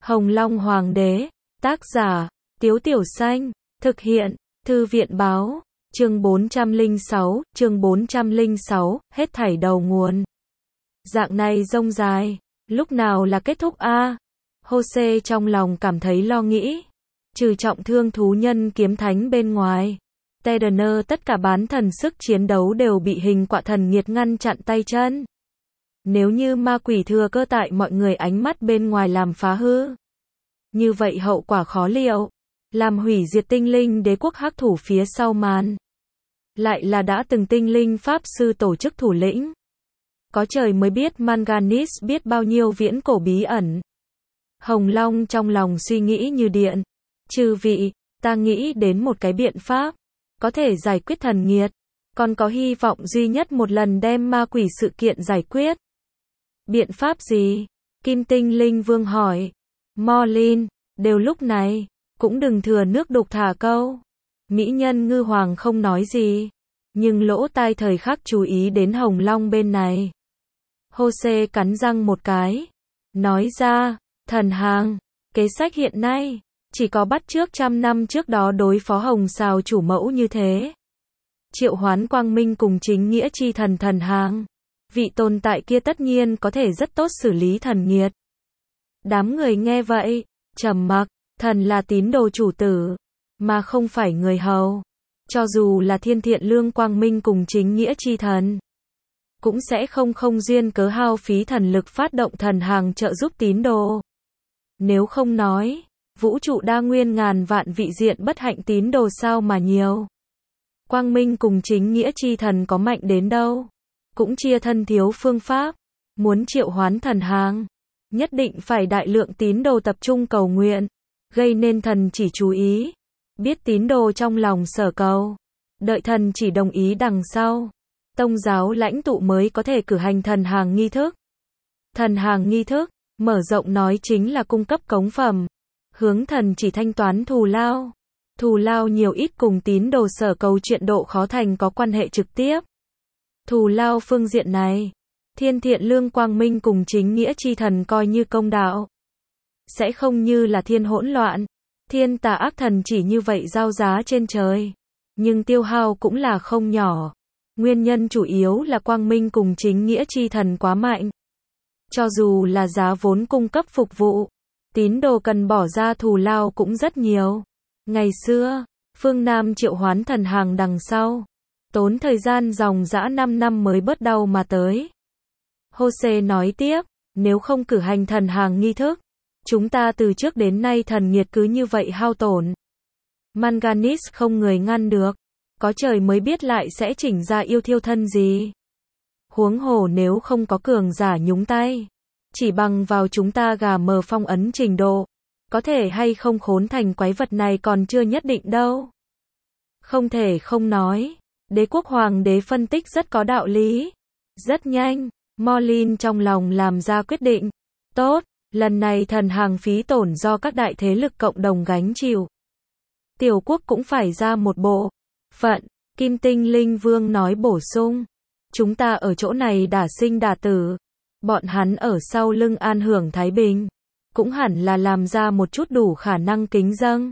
Hồng Long Hoàng đế, tác giả, Tiếu Tiểu Xanh, thực hiện, Thư viện báo, chương 406, hết thảy đầu nguồn. Dạng này rông dài, lúc nào là kết thúc a? Jose trong lòng cảm thấy lo nghĩ. Trừ trọng thương thú nhân kiếm thánh bên ngoài, Tedener tất cả bán thần sức chiến đấu đều bị hình quạ thần nghiệt ngăn chặn tay chân. Nếu như ma quỷ thừa cơ tại mọi người ánh mắt bên ngoài làm phá hư, như vậy hậu quả khó liệu, làm hủy diệt tinh linh đế quốc hắc thủ phía sau màn. Lại là đã từng tinh linh pháp sư tổ chức thủ lĩnh. Có trời mới biết Manganis biết bao nhiêu viễn cổ bí ẩn. Hồng Long trong lòng suy nghĩ như điện. Chư vị, ta nghĩ đến một cái biện pháp, có thể giải quyết thần nghiệt, còn có hy vọng duy nhất một lần đem ma quỷ sự kiện giải quyết. Biện pháp gì? Kim Tinh Linh Vương hỏi. Morlin, đều lúc này, cũng đừng thừa nước đục thả câu. Mỹ nhân ngư hoàng không nói gì, nhưng lỗ tai thời khắc chú ý đến Hồng Long bên này. Jose cắn răng một cái, nói ra, thần hàng, kế sách hiện nay, chỉ có bắt chước 100 năm trước đó đối phó Hồng Sào chủ mẫu như thế. Triệu hoán quang minh cùng chính nghĩa chi thần thần hàng. Vị tồn tại kia tất nhiên có thể rất tốt xử lý thần nghiệt. Đám người nghe vậy, trầm mặc, thần là tín đồ chủ tử, mà không phải người hầu. Cho dù là thiên thiện lương quang minh cùng chính nghĩa chi thần, cũng sẽ không duyên cớ hao phí thần lực phát động thần hàng trợ giúp tín đồ. Nếu không nói, vũ trụ đa nguyên ngàn vạn vị diện bất hạnh tín đồ sao mà nhiều. Quang minh cùng chính nghĩa chi thần có mạnh đến đâu, cũng chia thân thiếu phương pháp. Muốn triệu hoán thần hàng, nhất định phải đại lượng tín đồ tập trung cầu nguyện, gây nên thần chỉ chú ý, biết tín đồ trong lòng sở cầu, đợi thần chỉ đồng ý đằng sau, tông giáo lãnh tụ mới có thể cử hành thần hàng nghi thức. Thần hàng nghi thức, mở rộng nói chính là cung cấp cống phẩm, hướng thần chỉ thanh toán thù lao. Thù lao nhiều ít cùng tín đồ sở cầu chuyện độ khó thành có quan hệ trực tiếp. Thù lao phương diện này, thiên thiện lương quang minh cùng chính nghĩa chi thần coi như công đạo. Sẽ không như là thiên hỗn loạn, thiên tà ác thần chỉ như vậy giao giá trên trời. Nhưng tiêu hao cũng là không nhỏ. Nguyên nhân chủ yếu là quang minh cùng chính nghĩa chi thần quá mạnh. Cho dù là giá vốn cung cấp phục vụ, tín đồ cần bỏ ra thù lao cũng rất nhiều. Ngày xưa, phương Nam triệu hoán thần hàng đằng sau, tốn thời gian dòng dã 5 năm mới bớt đau mà tới. Jose nói tiếp, nếu không cử hành thần hàng nghi thức, chúng ta từ trước đến nay thần nghiệt cứ như vậy hao tổn. Manganis không người ngăn được, có trời mới biết lại sẽ chỉnh ra yêu thiêu thân gì. Huống hồ nếu không có cường giả nhúng tay, chỉ bằng vào chúng ta gà mờ phong ấn trình độ, có thể hay không khốn thành quái vật này còn chưa nhất định đâu. Không thể không nói, đế quốc hoàng đế phân tích rất có đạo lý. Rất nhanh, Morlin trong lòng làm ra quyết định. Tốt, lần này thần hàng phí tổn do các đại thế lực cộng đồng gánh chịu. Tiểu quốc cũng phải ra một bộ phận, Kim Tinh Linh Vương nói bổ sung. Chúng ta ở chỗ này đả sinh đả tử, bọn hắn ở sau lưng an hưởng thái bình, cũng hẳn là làm ra một chút đủ khả năng kính dâng.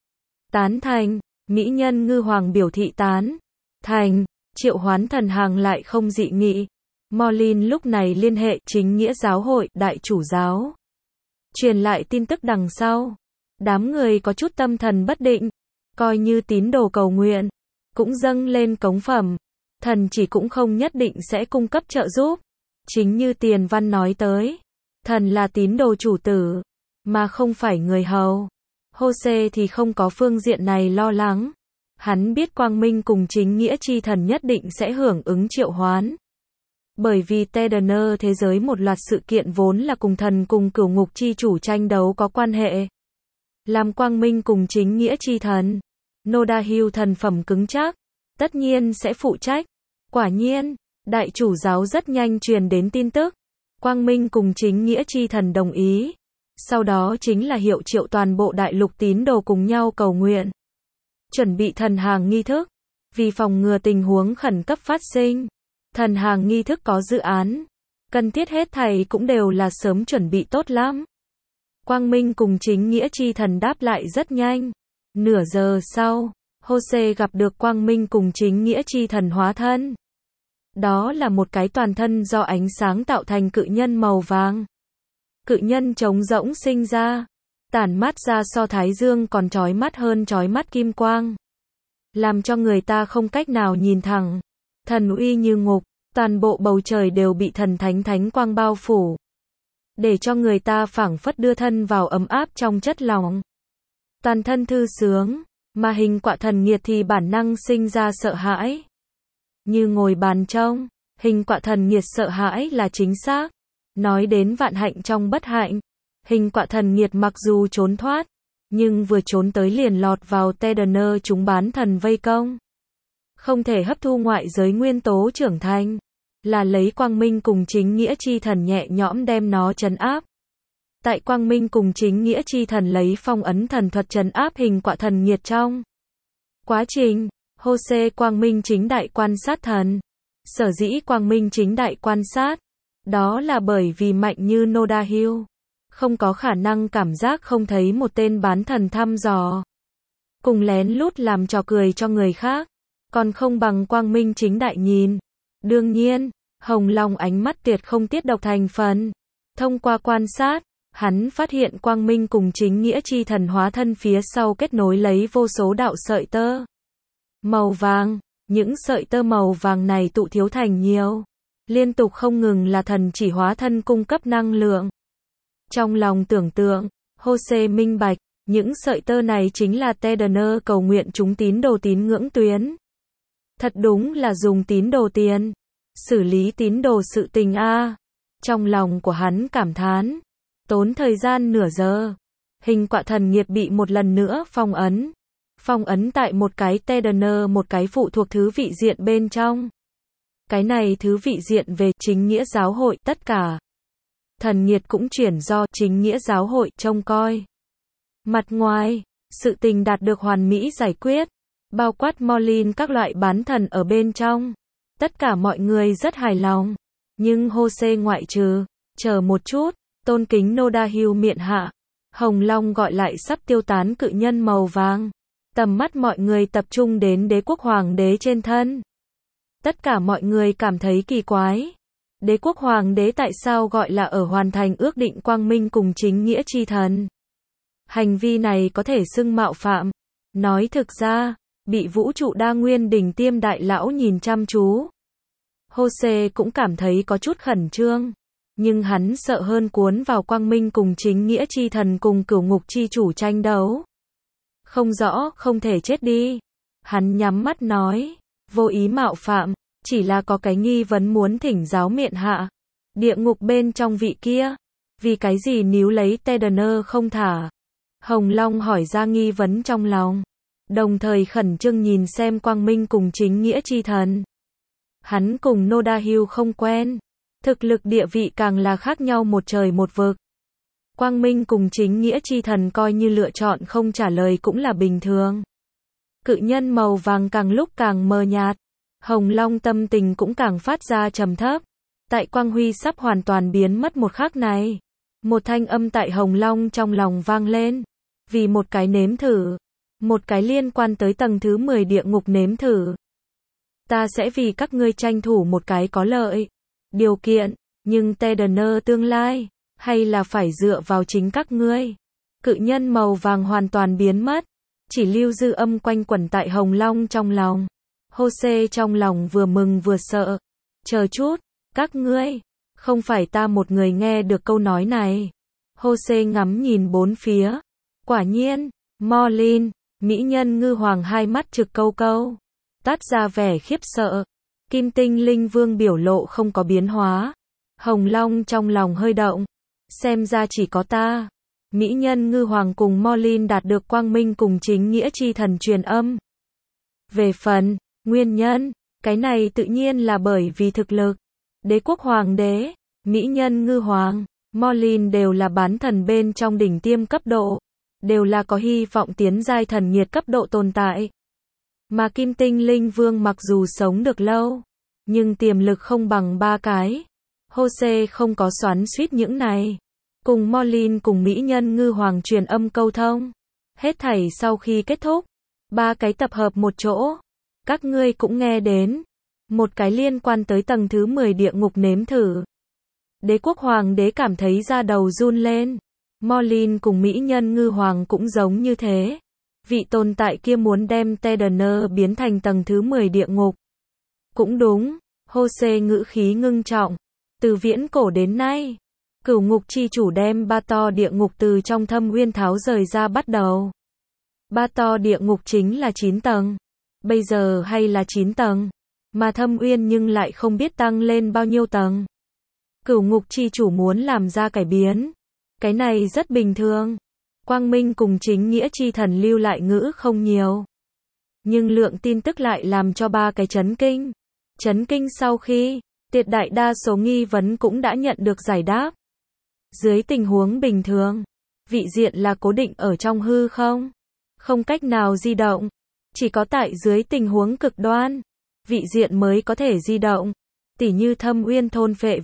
Tán thành, mỹ nhân ngư hoàng biểu thị tán thành, triệu hoán thần hàng lại không dị nghị. Morlin lúc này liên hệ chính nghĩa giáo hội, đại chủ giáo. Truyền lại tin tức đằng sau. Đám người có chút tâm thần bất định, coi như tín đồ cầu nguyện, cũng dâng lên cống phẩm. Thần chỉ cũng không nhất định sẽ cung cấp trợ giúp. Chính như Tiền Văn nói tới, thần là tín đồ chủ tử, mà không phải người hầu. Jose thì không có phương diện này lo lắng. Hắn biết quang minh cùng chính nghĩa chi thần nhất định sẽ hưởng ứng triệu hoán. Bởi vì Tedener thế giới một loạt sự kiện vốn là cùng thần cùng cửu ngục chi chủ tranh đấu có quan hệ. Làm quang minh cùng chính nghĩa chi thần, Nodahil thần phẩm cứng chắc, tất nhiên sẽ phụ trách. Quả nhiên, đại chủ giáo rất nhanh truyền đến tin tức. Quang minh cùng chính nghĩa chi thần đồng ý. Sau đó chính là hiệu triệu toàn bộ đại lục tín đồ cùng nhau cầu nguyện. Chuẩn bị thần hàng nghi thức. Vì phòng ngừa tình huống khẩn cấp phát sinh, thần hàng nghi thức có dự án. Cần thiết hết thảy cũng đều là sớm chuẩn bị tốt lắm. Quang Minh cùng chính nghĩa chi thần đáp lại rất nhanh. Nửa giờ sau, Jose gặp được Quang Minh cùng chính nghĩa chi thần hóa thân. Đó là một cái toàn thân do ánh sáng tạo thành cự nhân màu vàng. Cự nhân trống rỗng sinh ra, tản mát ra so thái dương còn chói mắt hơn chói mắt kim quang, làm cho người ta không cách nào nhìn thẳng. Thần uy như ngục, toàn bộ bầu trời đều bị thần thánh quang bao phủ, để cho người ta phảng phất đưa thân vào ấm áp trong chất lòng. Toàn thân thư sướng, mà hình quạ thần nghiệt thì bản năng sinh ra sợ hãi. Như ngồi bàn trông, hình quạ thần nghiệt sợ hãi là chính xác. Nói đến vạn hạnh trong bất hạnh, hình quạ thần nghiệt mặc dù trốn thoát, nhưng vừa trốn tới liền lọt vào Tedener chúng bán thần vây công. Không thể hấp thu ngoại giới nguyên tố trưởng thành, là lấy Quang Minh cùng chính nghĩa chi thần nhẹ nhõm đem nó trấn áp. Tại Quang Minh cùng chính nghĩa chi thần lấy phong ấn thần thuật trấn áp hình quạ thần nghiệt trong quá trình, Jose Quang Minh chính đại quan sát thần. Sở dĩ Quang Minh chính đại quan sát, đó là bởi vì mạnh như Noda Hill, không có khả năng cảm giác không thấy một tên bán thần thăm dò, cùng lén lút làm trò cười cho người khác, còn không bằng Quang Minh chính đại nhìn. Đương nhiên, Hồng Long ánh mắt tuyệt không tiết độc thành phần. Thông qua quan sát, hắn phát hiện Quang Minh cùng chính nghĩa chi thần hóa thân phía sau kết nối lấy vô số đạo sợi tơ màu vàng. Những sợi tơ màu vàng này tụ thiếu thành nhiều, liên tục không ngừng là thần chỉ hóa thân cung cấp năng lượng. Trong lòng tưởng tượng, Jose minh bạch, những sợi tơ này chính là Tedener cầu nguyện chúng tín đồ tín ngưỡng tuyến. Thật đúng là dùng tín đồ tiền, xử lý tín đồ sự tình a. Trong lòng của hắn cảm thán, tốn thời gian nửa giờ, hình quạ thần nghiệt bị một lần nữa phong ấn. Phong ấn tại một cái Tedener, một cái phụ thuộc thứ vị diện bên trong. Cái này thứ vị diện về chính nghĩa giáo hội, tất cả thần nghiệt cũng chuyển do chính nghĩa giáo hội trông coi. Mặt ngoài, sự tình đạt được hoàn mỹ giải quyết, bao quát Molin các loại bán thần ở bên trong. Tất cả mọi người rất hài lòng, nhưng Jose ngoại trừ. Chờ một chút, tôn kính Noda Hill miện hạ. Hồng Long gọi lại sắp tiêu tán cự nhân màu vàng. Tầm mắt mọi người tập trung đến đế quốc hoàng đế trên thân. Tất cả mọi người cảm thấy kỳ quái. Đế quốc hoàng đế tại sao gọi là ở hoàn thành ước định Quang Minh cùng chính nghĩa chi thần? Hành vi này có thể xưng mạo phạm. Nói thực ra, bị vũ trụ đa nguyên đỉnh tiêm đại lão nhìn chăm chú. Jose cũng cảm thấy có chút khẩn trương. Nhưng hắn sợ hơn cuốn vào Quang Minh cùng chính nghĩa chi thần cùng cửu ngục chi chủ tranh đấu. Không rõ, không thể chết đi. Hắn nhắm mắt nói, vô ý mạo phạm, chỉ là có cái nghi vấn muốn thỉnh giáo miện hạ. Địa ngục bên trong vị kia, vì cái gì níu lấy Tedener không thả? Hồng Long hỏi ra nghi vấn trong lòng, đồng thời khẩn trương nhìn xem Quang Minh cùng chính nghĩa chi thần. Hắn cùng Noda Hill không quen, thực lực địa vị càng là khác nhau một trời một vực. Quang Minh cùng chính nghĩa chi thần coi như lựa chọn không trả lời cũng là bình thường. Cự nhân màu vàng càng lúc càng mờ nhạt, Hồng Long tâm tình cũng càng phát ra trầm thấp. Tại quang huy sắp hoàn toàn biến mất một khắc này, một thanh âm tại Hồng Long trong lòng vang lên. Vì một cái nếm thử, một cái liên quan tới tầng thứ 10 địa ngục nếm thử, ta sẽ vì các ngươi tranh thủ một cái có lợi điều kiện, nhưng Tedener tương lai hay là phải dựa vào chính các ngươi. Cự nhân màu vàng hoàn toàn biến mất, chỉ lưu dư âm quanh quẩn tại Hồng Long trong lòng. Jose trong lòng vừa mừng vừa sợ. Chờ chút, các ngươi, không phải ta một người nghe được câu nói này. Jose ngắm nhìn bốn phía. Quả nhiên, Molin, mỹ nhân ngư hoàng hai mắt trực câu câu, tát ra vẻ khiếp sợ. Kim tinh linh vương biểu lộ không có biến hóa. Hồng Long trong lòng hơi động. Xem ra chỉ có ta, mỹ nhân ngư hoàng cùng Molin đạt được Quang Minh cùng chính nghĩa chi thần truyền âm. Về phần nguyên nhân, cái này tự nhiên là bởi vì thực lực. Đế quốc hoàng đế, mỹ nhân ngư hoàng, Molin đều là bán thần bên trong đỉnh tiêm cấp độ, đều là có hy vọng tiến giai thần nhiệt cấp độ tồn tại. Mà Kim tinh linh vương mặc dù sống được lâu, nhưng tiềm lực không bằng ba cái. Jose không có xoắn xuýt những này. cùng Morlin cùng mỹ nhân ngư hoàng truyền âm câu thông. Hết thảy sau khi kết thúc, ba cái tập hợp một chỗ. Các ngươi cũng nghe đến. Một cái liên quan tới tầng thứ 10 địa ngục nếm thử. Đế quốc hoàng đế cảm thấy da đầu run lên. Morlin cùng mỹ nhân ngư hoàng cũng giống như thế. Vị tồn tại kia muốn đem Tedener biến thành tầng thứ 10 địa ngục. Cũng đúng, Jose ngữ khí ngưng trọng. Từ viễn cổ đến nay, cửu ngục chi chủ đem ba to địa ngục từ trong thâm uyên tháo rời ra bắt đầu. Ba to địa ngục chính là 9 tầng. Bây giờ hay là 9 tầng. Mà thâm uyên nhưng lại không biết tăng lên bao nhiêu tầng. Cửu ngục chi chủ muốn làm ra cải biến. Cái này rất bình thường. Quang Minh cùng chính nghĩa chi thần lưu lại ngữ không nhiều. Nhưng lượng tin tức lại làm cho ba cái chấn kinh. Chấn kinh sau khi, tuyệt đại đa số nghi vấn cũng đã nhận được giải đáp. Dưới tình huống bình thường, vị diện là cố định ở trong hư không? Không cách nào di động. Chỉ có tại dưới tình huống cực đoan, vị diện mới có thể di động. Tỉ như thâm uyên thôn phệ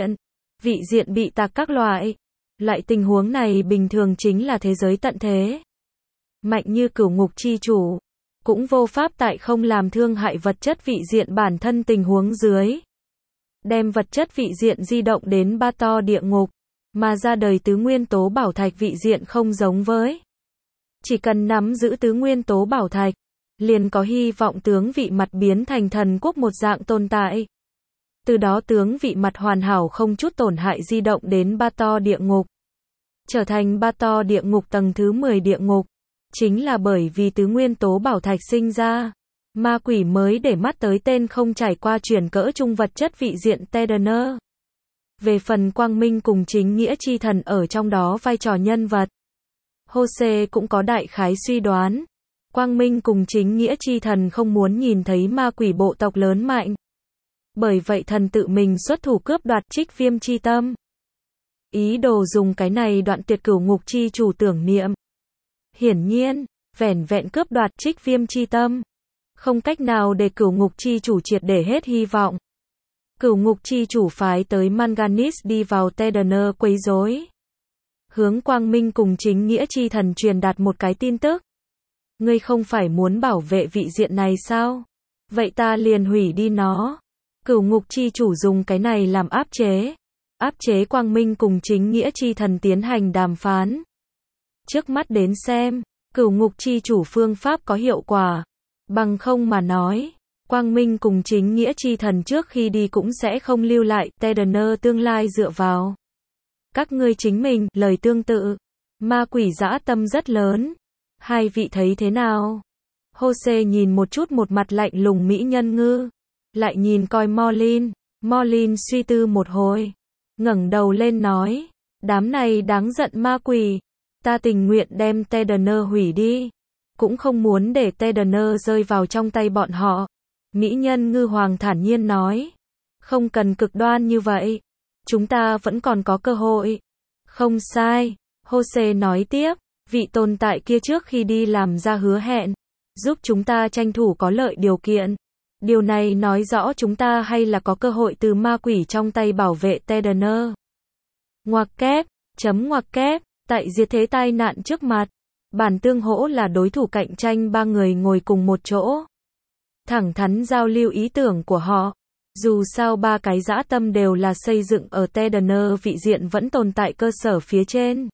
vị diện bị tạc các loại. Loại tình huống này bình thường chính là thế giới tận thế. Mạnh như cửu ngục chi chủ, cũng vô pháp tại không làm thương hại vật chất vị diện bản thân tình huống dưới. Đem vật chất vị diện di động đến ba to địa ngục, mà ra đời tứ nguyên tố bảo thạch vị diện không giống với. Chỉ cần nắm giữ tứ nguyên tố bảo thạch, liền có hy vọng tướng vị mặt biến thành thần quốc một dạng tồn tại. Từ đó tướng vị mặt hoàn hảo không chút tổn hại di động đến ba to địa ngục. Trở thành ba to địa ngục tầng thứ 10 địa ngục. Chính là bởi vì tứ nguyên tố bảo thạch sinh ra. Ma quỷ mới để mắt tới tên không trải qua chuyển cỡ trung vật chất vị diện Tedener. Về phần quang minh cùng chính nghĩa chi thần ở trong đó vai trò nhân vật. Jose cũng có đại khái suy đoán. Quang minh cùng chính nghĩa chi thần không muốn nhìn thấy ma quỷ bộ tộc lớn mạnh. Bởi vậy thần tự mình xuất thủ cướp đoạt Trích Viêm chi tâm. Ý đồ dùng cái này đoạn tuyệt cửu ngục chi chủ tưởng niệm. Hiển nhiên, vẻn vẹn cướp đoạt Trích Viêm chi tâm. Không cách nào để cửu ngục chi chủ triệt để hết hy vọng. Cửu ngục chi chủ phái tới Manganese đi vào Tedener quấy rối. Hướng quang minh cùng chính nghĩa chi thần truyền đạt một cái tin tức. Ngươi không phải muốn bảo vệ vị diện này sao? Vậy ta liền hủy đi nó. Cửu ngục chi chủ dùng cái này làm áp chế. Áp chế quang minh cùng chính nghĩa chi thần tiến hành đàm phán. Trước mắt đến xem, cửu ngục chi chủ phương pháp có hiệu quả. Bằng không mà nói, quang minh cùng chính nghĩa chi thần trước khi đi cũng sẽ không lưu lại Tedener tương lai dựa vào. Các ngươi chính mình, lời tương tự. Ma quỷ dã tâm rất lớn. Hai vị thấy thế nào? Jose nhìn một chút một mặt lạnh lùng mỹ nhân ngư. Lại nhìn coi Morlin. Morlin suy tư một hồi. Ngẩng đầu lên nói. Đám này đáng giận ma quỷ. Ta tình nguyện đem Tedener hủy đi. Cũng không muốn để Tedener rơi vào trong tay bọn họ. Mỹ nhân ngư hoàng thản nhiên nói. Không cần cực đoan như vậy. Chúng ta vẫn còn có cơ hội. Không sai. Jose nói tiếp. Vị tồn tại kia trước khi đi làm ra hứa hẹn. Giúp chúng ta tranh thủ có lợi điều kiện. Điều này nói rõ chúng ta hay là có cơ hội từ ma quỷ trong tay bảo vệ Tedener. Ngoặc kép. Ngoặc kép. Tại diệt thế tai nạn trước mặt. Bản tương hỗ là đối thủ cạnh tranh ba người ngồi cùng một chỗ. Thẳng thắn giao lưu ý tưởng của họ. Dù sao ba cái dã tâm đều là xây dựng ở Tedener vị diện vẫn tồn tại cơ sở phía trên.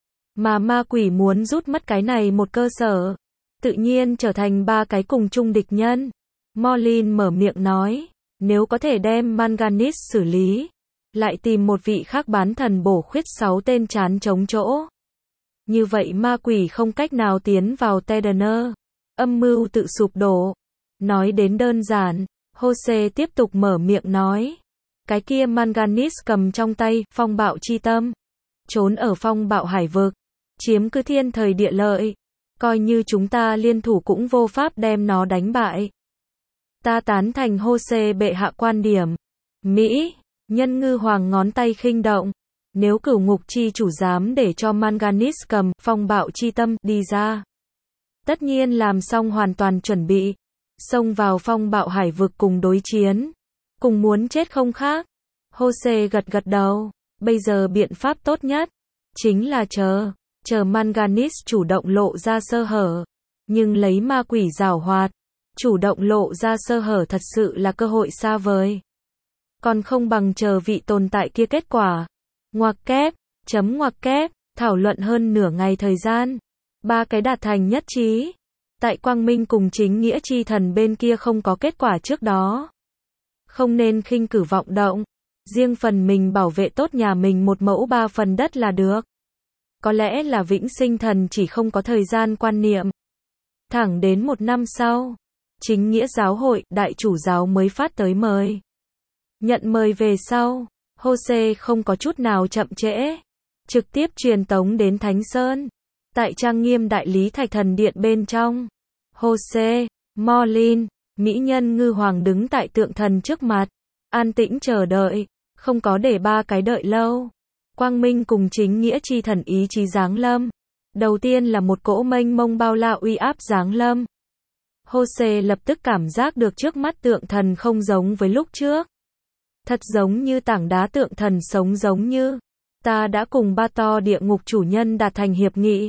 Mà ma quỷ muốn rút mất cái này một cơ sở. Tự nhiên trở thành ba cái cùng chung địch nhân. Morlin mở miệng nói. Nếu có thể đem Manganese xử lý. Lại tìm một vị khác bán thần bổ khuyết 6 tên chán chống chỗ. Như vậy ma quỷ không cách nào tiến vào Tedener. Âm mưu tự sụp đổ. Nói đến đơn giản. Jose tiếp tục mở miệng nói. Cái kia Manganese cầm trong tay phong bạo chi tâm. Trốn ở phong bạo hải vực. Chiếm cứ thiên thời địa lợi. Coi như chúng ta liên thủ cũng vô pháp đem nó đánh bại. Ta tán thành Jose bệ hạ quan điểm. Mỹ, nhân ngư hoàng ngón tay khinh động. Nếu cửu ngục chi chủ dám để cho Manganese cầm phong bạo chi tâm đi ra. Tất nhiên làm xong hoàn toàn chuẩn bị. Xông vào phong bạo hải vực cùng đối chiến. Cùng muốn chết không khác. Jose gật gật đầu. Bây giờ biện pháp tốt nhất. chính là chờ manganese chủ động lộ ra sơ hở. Nhưng lấy ma quỷ giảo hoạt, chủ động lộ ra sơ hở thật sự là cơ hội xa vời. Còn không bằng chờ vị tồn tại kia kết quả. Ngoặc kép, ngoặc kép, thảo luận hơn nửa ngày thời gian. Ba cái đạt thành nhất trí. Tại Quang Minh cùng chính nghĩa chi thần bên kia không có kết quả trước đó. Không nên khinh cử vọng động. Riêng phần mình bảo vệ tốt nhà mình 1 mẫu 3 phần đất là được. Có lẽ là vĩnh sinh thần chỉ không có thời gian quan niệm. Thẳng đến 1 năm sau, chính nghĩa giáo hội, đại chủ giáo mới phát tới mời. Nhận mời về sau, Jose không có chút nào chậm trễ. Trực tiếp truyền tống đến Thánh Sơn. Tại trang nghiêm đại lý thạch thần điện bên trong. Jose, Morlin, mỹ nhân ngư hoàng đứng tại tượng thần trước mặt. An tĩnh chờ đợi, không có để ba cái đợi lâu. Quang Minh cùng chính nghĩa chi thần ý chí giáng lâm. Đầu tiên là một cỗ mênh mông bao la uy áp giáng lâm. Jose lập tức cảm giác được trước mắt tượng thần không giống với lúc trước. Thật giống như tảng đá tượng thần sống giống như. Ta đã cùng ba to địa ngục chủ nhân đạt thành hiệp nghị.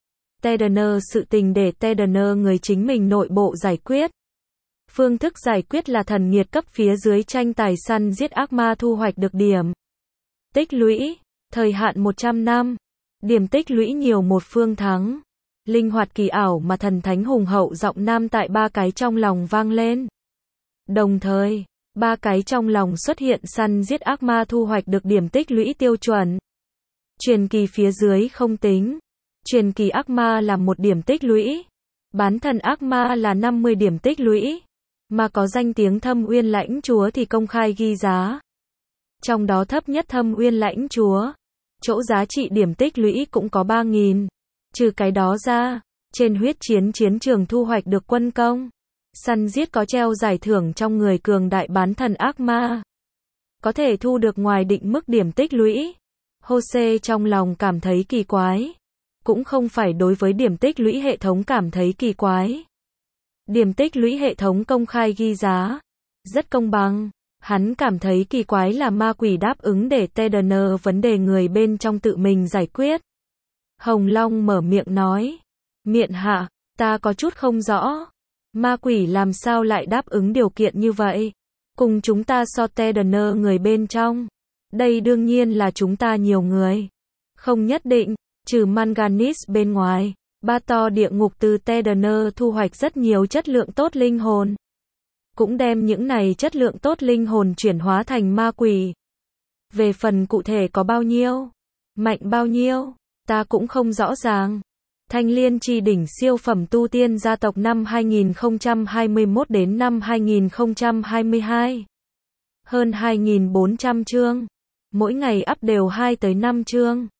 Tedener sự tình để Tedener người chính mình nội bộ giải quyết. Phương thức giải quyết là thần nghiệt cấp phía dưới tranh tài săn giết ác ma thu hoạch được điểm. Tích lũy, thời hạn 100 năm. Điểm tích lũy nhiều một phương thắng. Linh hoạt kỳ ảo mà thần thánh hùng hậu giọng nam tại ba cái trong lòng vang lên. Đồng thời, ba cái trong lòng xuất hiện săn giết ác ma thu hoạch được điểm tích lũy tiêu chuẩn. Truyền kỳ phía dưới không tính. Truyền kỳ ác ma là 1 điểm tích lũy. Bán thần ác ma là 50 điểm tích lũy. Mà có danh tiếng Thâm Uyên Lãnh Chúa thì công khai ghi giá. Trong đó thấp nhất Thâm Uyên Lãnh Chúa. Chỗ giá trị điểm tích lũy cũng có 3.000. Trừ cái đó ra, trên huyết chiến chiến trường thu hoạch được quân công. Săn giết có treo giải thưởng trong người cường đại bán thần ác ma. Có thể thu được ngoài định mức điểm tích lũy. Jose trong lòng cảm thấy kỳ quái. Cũng không phải đối với điểm tích lũy hệ thống cảm thấy kỳ quái. Điểm tích lũy hệ thống công khai ghi giá. Rất công bằng. Hắn cảm thấy kỳ quái là ma quỷ đáp ứng để Tedener vấn đề người bên trong tự mình giải quyết. Hồng Long mở miệng nói. Miện hạ, ta có chút không rõ. Ma quỷ làm sao lại đáp ứng điều kiện như vậy? Cùng chúng ta so Tedener người bên trong. Đây đương nhiên là chúng ta nhiều người. Không nhất định, trừ manganese bên ngoài. Ba to địa ngục từ Tedener thu hoạch rất nhiều chất lượng tốt linh hồn. Cũng đem những này chất lượng tốt linh hồn chuyển hóa thành ma quỷ. Về phần cụ thể có bao nhiêu, mạnh bao nhiêu, ta cũng không rõ ràng. Thanh Liên Chi đỉnh siêu phẩm tu tiên gia tộc năm 2021 đến năm 2022. Hơn 2.400 chương. Mỗi ngày up đều 2 tới 5 chương.